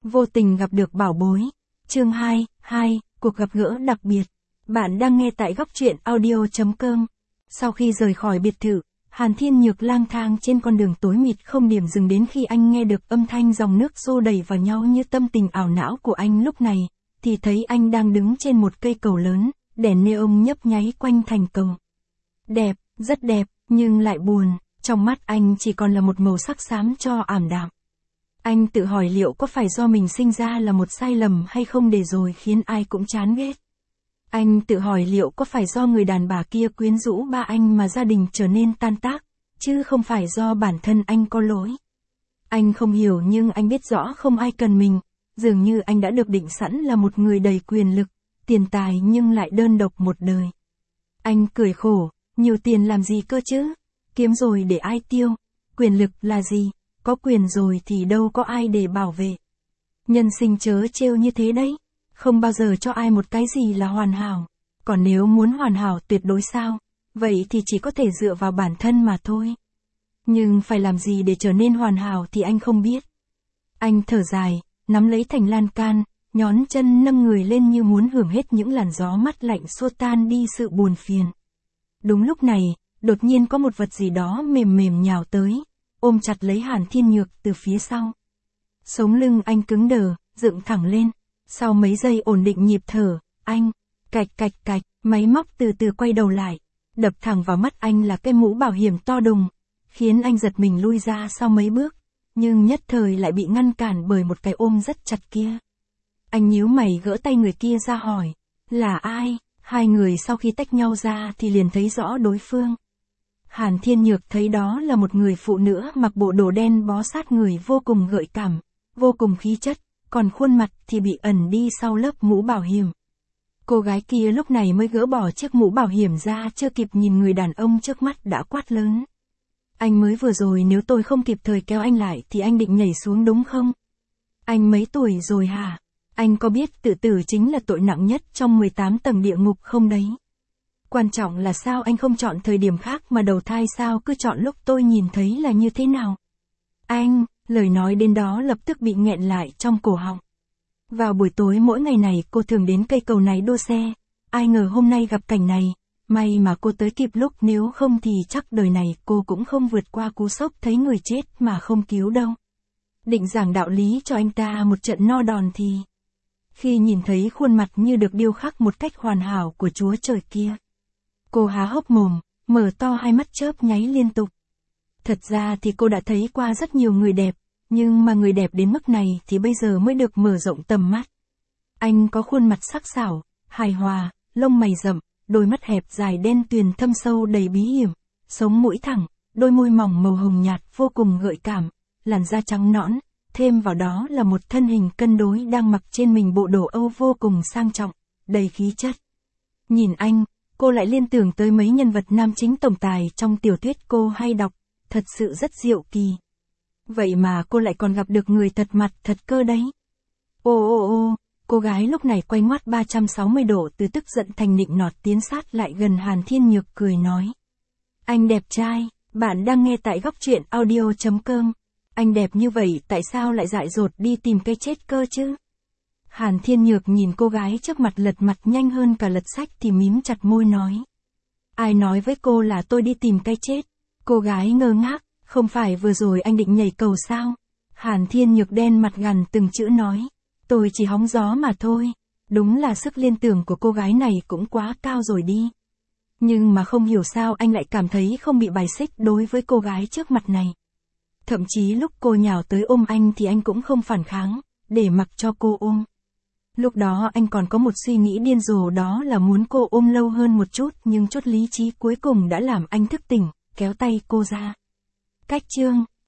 Vô tình gặp được bảo bối. Chương 2, cuộc gặp gỡ đặc biệt. Bạn đang nghe tại góc truyện audio.com. Sau khi rời khỏi biệt thự, Hàn Thiên Nhược lang thang trên con đường tối mịt không điểm dừng đến khi anh nghe được âm thanh dòng nước xô đẩy vào nhau như tâm tình ảo não của anh lúc này, thì thấy anh đang đứng trên một cây cầu lớn, đèn neon nhấp nháy quanh thành cầu. Đẹp, rất đẹp, nhưng lại buồn, trong mắt anh chỉ còn là một màu sắc xám cho ảm đạm. Anh tự hỏi liệu có phải do mình sinh ra là một sai lầm hay không để rồi khiến ai cũng chán ghét. Anh tự hỏi liệu có phải do người đàn bà kia quyến rũ ba anh mà gia đình trở nên tan tác, chứ không phải do bản thân anh có lỗi. Anh không hiểu nhưng anh biết rõ không ai cần mình, dường như anh đã được định sẵn là một người đầy quyền lực, tiền tài nhưng lại đơn độc một đời. Anh cười khổ, nhiều tiền làm gì cơ chứ, kiếm rồi để ai tiêu, quyền lực là gì, có quyền rồi thì đâu có ai để bảo vệ. Nhân sinh chớ trêu như thế đấy. Không bao giờ cho ai một cái gì là hoàn hảo. Còn nếu muốn hoàn hảo tuyệt đối sao, vậy thì chỉ có thể dựa vào bản thân mà thôi. Nhưng phải làm gì để trở nên hoàn hảo thì anh không biết. Anh thở dài, nắm lấy thành lan can, nhón chân nâng người lên như muốn hưởng hết những làn gió mát lạnh xua tan đi sự buồn phiền. Đúng lúc này, đột nhiên có một vật gì đó mềm mềm nhào tới, ôm chặt lấy Hàn Thiên Nhược từ phía sau. Sống lưng anh cứng đờ, dựng thẳng lên. Sau mấy giây ổn định nhịp thở, anh, cạch cạch cạch, máy móc từ từ quay đầu lại, đập thẳng vào mắt anh là cái mũ bảo hiểm to đùng, khiến anh giật mình lui ra sau mấy bước, nhưng nhất thời lại bị ngăn cản bởi một cái ôm rất chặt kia. Anh nhíu mày gỡ tay người kia ra hỏi, là ai? Hai người sau khi tách nhau ra thì liền thấy rõ đối phương. Hàn Thiên Nhược thấy đó là một người phụ nữ mặc bộ đồ đen bó sát người vô cùng gợi cảm, vô cùng khí chất. Còn khuôn mặt thì bị ẩn đi sau lớp mũ bảo hiểm. Cô gái kia lúc này mới gỡ bỏ chiếc mũ bảo hiểm ra, chưa kịp nhìn người đàn ông trước mắt đã quát lớn. Anh mới vừa rồi nếu tôi không kịp thời kéo anh lại thì anh định nhảy xuống đúng không? Anh mấy tuổi rồi hả? Anh có biết tự tử chính là tội nặng nhất trong 18 tầng địa ngục không đấy? Quan trọng là sao anh không chọn thời điểm khác mà đầu thai, sao cứ chọn lúc tôi nhìn thấy là như thế nào? Anh... Lời nói đến đó lập tức bị nghẹn lại trong cổ họng. Vào buổi tối mỗi ngày này cô thường đến cây cầu này đua xe. Ai ngờ hôm nay gặp cảnh này. May mà cô tới kịp lúc, nếu không thì chắc đời này cô cũng không vượt qua cú sốc thấy người chết mà không cứu đâu. Định giảng đạo lý cho anh ta một trận no đòn thì... Khi nhìn thấy khuôn mặt như được điêu khắc một cách hoàn hảo của Chúa Trời kia. Cô há hốc mồm, mở to hai mắt chớp nháy liên tục. Thật ra thì cô đã thấy qua rất nhiều người đẹp, nhưng mà người đẹp đến mức này thì bây giờ mới được mở rộng tầm mắt. Anh có khuôn mặt sắc sảo, hài hòa, lông mày rậm, đôi mắt hẹp dài đen tuyền thâm sâu đầy bí hiểm, sống mũi thẳng, đôi môi mỏng màu hồng nhạt vô cùng gợi cảm, làn da trắng nõn, thêm vào đó là một thân hình cân đối đang mặc trên mình bộ đồ Âu vô cùng sang trọng, đầy khí chất. Nhìn anh, cô lại liên tưởng tới mấy nhân vật nam chính tổng tài trong tiểu thuyết cô hay đọc. Thật sự rất diệu kỳ. Vậy mà cô lại còn gặp được người thật mặt thật cơ đấy. Ô, cô gái lúc này quay ngoắt 360 độ từ tức giận thành nịnh nọt tiến sát lại gần Hàn Thiên Nhược cười nói. Anh đẹp trai, bạn đang nghe tại góc truyện audio.com. Anh đẹp như vậy tại sao lại dại dột đi tìm cái chết cơ chứ? Hàn Thiên Nhược nhìn cô gái trước mặt lật mặt nhanh hơn cả lật sách thì mím chặt môi nói. Ai nói với cô là tôi đi tìm cái chết? Cô gái ngơ ngác, không phải vừa rồi anh định nhảy cầu sao? Hàn Thiên Nhược đen mặt gằn từng chữ nói, tôi chỉ hóng gió mà thôi. Đúng là sức liên tưởng của cô gái này cũng quá cao rồi đi. Nhưng mà không hiểu sao anh lại cảm thấy không bị bài xích đối với cô gái trước mặt này. Thậm chí lúc cô nhào tới ôm anh thì anh cũng không phản kháng, để mặc cho cô ôm. Lúc đó anh còn có một suy nghĩ điên rồ, đó là muốn cô ôm lâu hơn một chút, nhưng chút lý trí cuối cùng đã làm anh thức tỉnh. Kéo tay cô ra. Cách chương